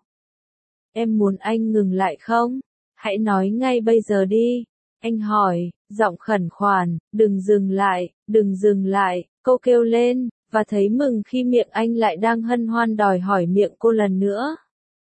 Em muốn anh ngừng lại không? Hãy nói ngay bây giờ đi. Anh hỏi, giọng khẩn khoản, đừng dừng lại, cô kêu lên, và thấy mừng khi miệng anh lại đang hân hoan đòi hỏi miệng cô lần nữa.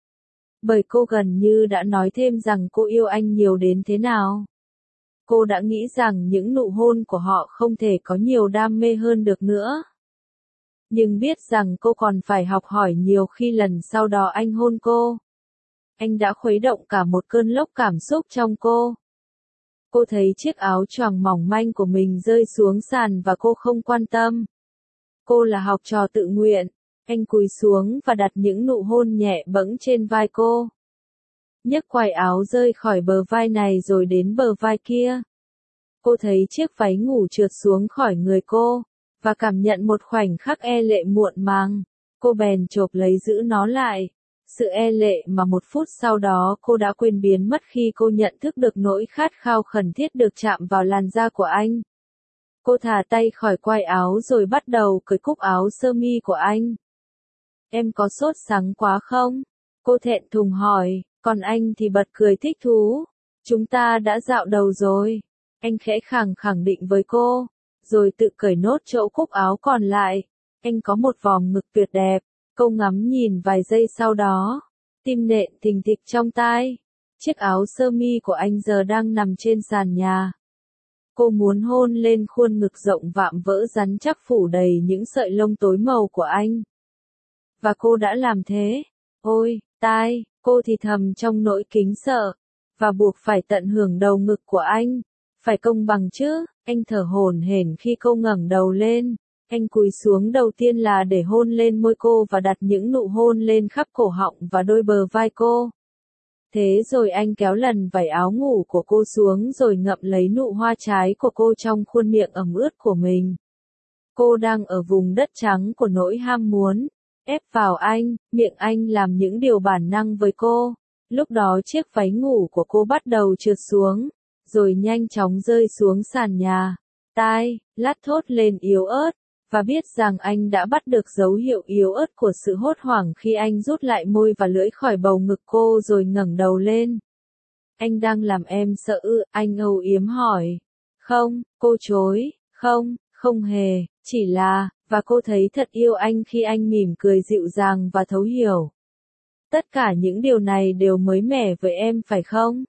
Bởi cô gần như đã nói thêm rằng cô yêu anh nhiều đến thế nào. Cô đã nghĩ rằng những nụ hôn của họ không thể có nhiều đam mê hơn được nữa. Nhưng biết rằng cô còn phải học hỏi nhiều khi lần sau đó anh hôn cô. Anh đã khuấy động cả một cơn lốc cảm xúc trong cô. Cô thấy chiếc áo choàng mỏng manh của mình rơi xuống sàn và cô không quan tâm. Cô là học trò tự nguyện. Anh cúi xuống và đặt những nụ hôn nhẹ bẫng trên vai cô. Nhấc quai áo rơi khỏi bờ vai này rồi đến bờ vai kia. Cô thấy chiếc váy ngủ trượt xuống khỏi người cô, và cảm nhận một khoảnh khắc e lệ muộn màng. Cô bèn chộp lấy giữ nó lại. Sự e lệ mà một phút sau đó cô đã quên biến mất khi cô nhận thức được nỗi khát khao khẩn thiết được chạm vào làn da của anh. Cô thả tay khỏi quai áo rồi bắt đầu cởi cúc áo sơ mi của anh. Em có sốt sắng quá không? Cô thẹn thùng hỏi, còn anh thì bật cười thích thú. Chúng ta đã dạo đầu rồi. Anh khẽ khẳng định với cô, rồi tự cởi nốt chỗ cúc áo còn lại. Anh có một vòng ngực tuyệt đẹp. Cô ngắm nhìn vài giây sau đó. Tim nện thình thịch trong tai. Chiếc áo sơ mi của anh giờ đang nằm trên sàn nhà. Cô muốn hôn lên khuôn ngực rộng vạm vỡ rắn chắc phủ đầy những sợi lông tối màu của anh. Và cô đã làm thế. Ôi, tai, cô thì thầm trong nỗi kính sợ. Và buộc phải tận hưởng đầu ngực của anh. Phải công bằng chứ, anh thở hổn hển khi cô ngẩng đầu lên. Anh cúi xuống đầu tiên là để hôn lên môi cô và đặt những nụ hôn lên khắp cổ họng và đôi bờ vai cô. Thế rồi anh kéo lần vải áo ngủ của cô xuống rồi ngậm lấy nụ hoa trái của cô trong khuôn miệng ẩm ướt của mình. Cô đang ở vùng đất trắng của nỗi ham muốn. Ép vào anh, miệng anh làm những điều bản năng với cô. Lúc đó chiếc váy ngủ của cô bắt đầu trượt xuống, rồi nhanh chóng rơi xuống sàn nhà. Tai, lát thốt lên yếu ớt, và biết rằng anh đã bắt được dấu hiệu yếu ớt của sự hốt hoảng khi anh rút lại môi và lưỡi khỏi bầu ngực cô rồi ngẩng đầu lên. Anh đang làm em sợ ư? Anh âu yếm hỏi. Không, cô chối, không hề, chỉ là, và cô thấy thật yêu anh khi anh mỉm cười dịu dàng và thấu hiểu. Tất cả những điều này đều mới mẻ với em phải không?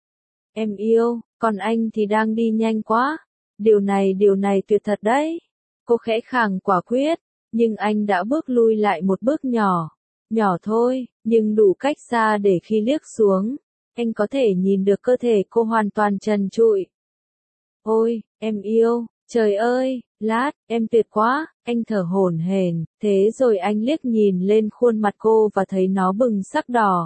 Em yêu, còn anh thì đang đi nhanh quá. Điều này tuyệt thật đấy. Cô khẽ khàng quả quyết, nhưng anh đã bước lui lại một bước nhỏ. Nhỏ thôi, nhưng đủ cách xa để khi liếc xuống, anh có thể nhìn được cơ thể cô hoàn toàn trần trụi. Ôi, em yêu, trời ơi, lát, em tuyệt quá, anh thở hổn hển, thế rồi anh liếc nhìn lên khuôn mặt cô và thấy nó bừng sắc đỏ.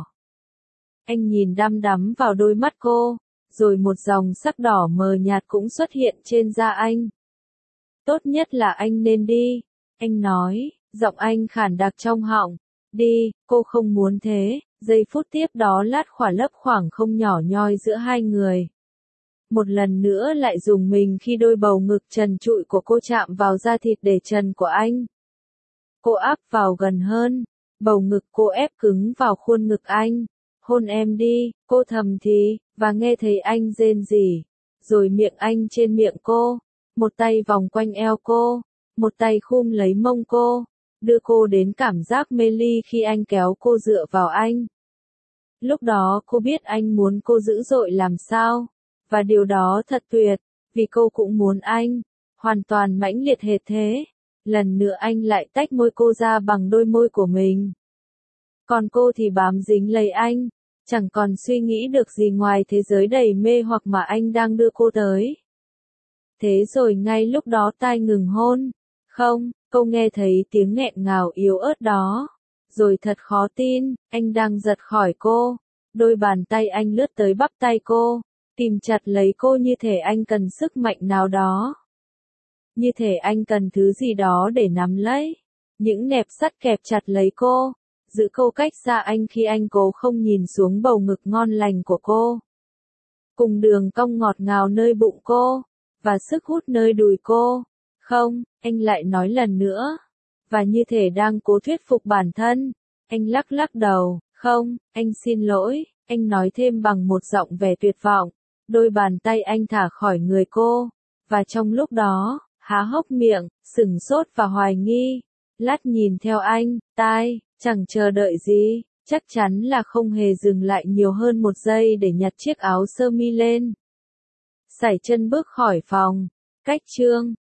Anh nhìn đăm đắm vào đôi mắt cô, rồi một dòng sắc đỏ mờ nhạt cũng xuất hiện trên da anh. Tốt nhất là anh nên đi, anh nói, giọng anh khản đặc trong họng. Đi, cô không muốn thế, giây phút tiếp đó lát khỏa lấp khoảng không nhỏ nhoi giữa hai người. Một lần nữa lại rùng mình khi đôi bầu ngực trần trụi của cô chạm vào da thịt để trần của anh. Cô áp vào gần hơn, bầu ngực cô ép cứng vào khuôn ngực anh. Hôn em đi, cô thầm thì, và nghe thấy anh rên rỉ. Rồi miệng anh trên miệng cô, một tay vòng quanh eo cô, một tay khum lấy mông cô, đưa cô đến cảm giác mê ly khi anh kéo cô dựa vào anh. Lúc đó cô biết anh muốn cô dữ dội làm sao, và điều đó thật tuyệt, vì cô cũng muốn anh, hoàn toàn mãnh liệt hệt thế. Lần nữa anh lại tách môi cô ra bằng đôi môi của mình. Còn cô thì bám dính lấy anh, chẳng còn suy nghĩ được gì ngoài thế giới đầy mê hoặc mà anh đang đưa cô tới. Thế rồi ngay lúc đó tai ngừng hôn. Không, cô nghe thấy tiếng nghẹn ngào yếu ớt đó. Rồi thật khó tin, anh đang giật khỏi cô. Đôi bàn tay anh lướt tới bắp tay cô, tìm chặt lấy cô như thể anh cần sức mạnh nào đó. Như thể anh cần thứ gì đó để nắm lấy. Những nẹp sắt kẹp chặt lấy cô, giữ cô cách xa anh khi anh cố không nhìn xuống bầu ngực ngon lành của cô. Cùng đường cong ngọt ngào nơi bụng cô, và sức hút nơi đùi cô. Không, anh lại nói lần nữa. Và như thể đang cố thuyết phục bản thân, anh lắc lắc đầu. Không, anh xin lỗi, anh nói thêm bằng một giọng vẻ tuyệt vọng. Đôi bàn tay anh thả khỏi người cô, và trong lúc đó, há hốc miệng, sửng sốt và hoài nghi. Lát nhìn theo anh, tai, chẳng chờ đợi gì, chắc chắn là không hề dừng lại nhiều hơn một giây để nhặt chiếc áo sơ mi lên. Sải chân bước khỏi phòng. Cách chương